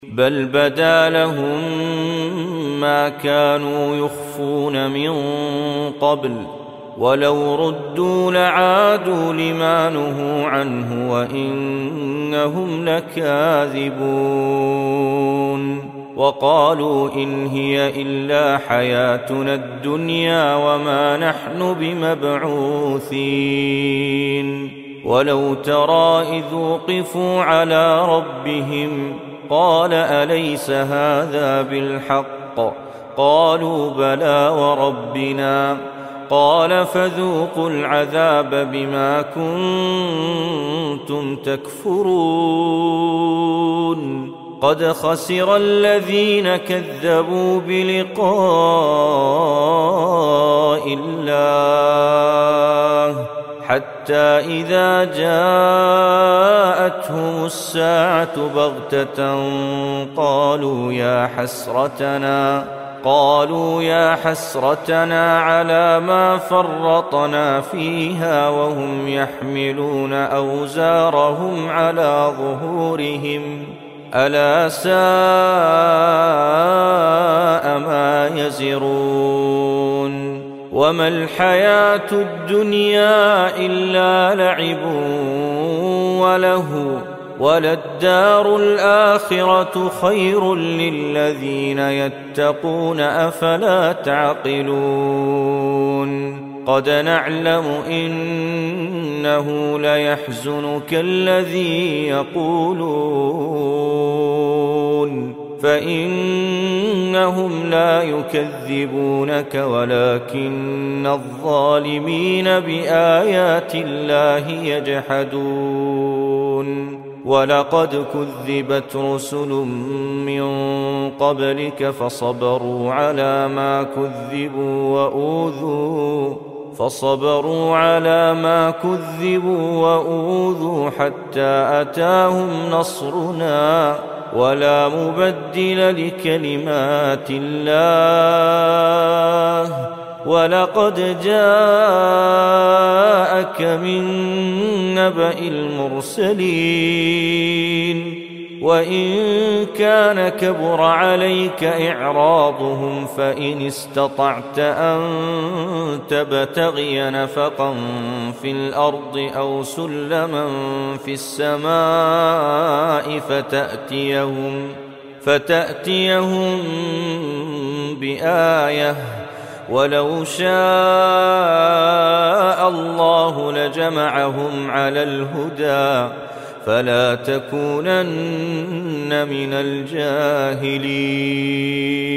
بل بدا لهم ما كانوا يخفون من قبل ولو ردوا لعادوا لما نهوا عنه وإنهم لكاذبون وقالوا إن هي إلا حياتنا الدنيا وما نحن بمبعوثين ولو ترى إذ وقفوا على ربهم قال أليس هذا بالحق قالوا بلى وربنا قال فذوقوا العذاب بما كنتم تكفرون قد خسر الذين كذبوا بلقاء الله حتى إذا جاءتهم الساعة بغتة قالوا يا حسرتنا على ما فرطنا فيها وهم يحملون أوزارهم على ظهورهم ألا ساء ما يزرون وما الحياة الدنيا إلا لعب ولهو وللدار الآخرة خير للذين يتقون أفلا تعقلون قد نعلم إنه ليحزنك الذي يقولون فإنهم لا يكذبونك ولكن الظالمين بآيات الله يجحدون ولقد كذبت رسل من قبلك فصبروا على ما كذبوا وأوذوا حتى أتاهم نصرنا ولا مبدل لكلمات الله ولقد جاءك من نبأ المرسلين وإن كان كبر عليك إعراضهم فإن استطعت أن تبتغي نفقا في الأرض أو سلما في السماء فتأتيهم بآية ولو شاء الله لجمعهم على الهدى فلا تكونن من الجاهلين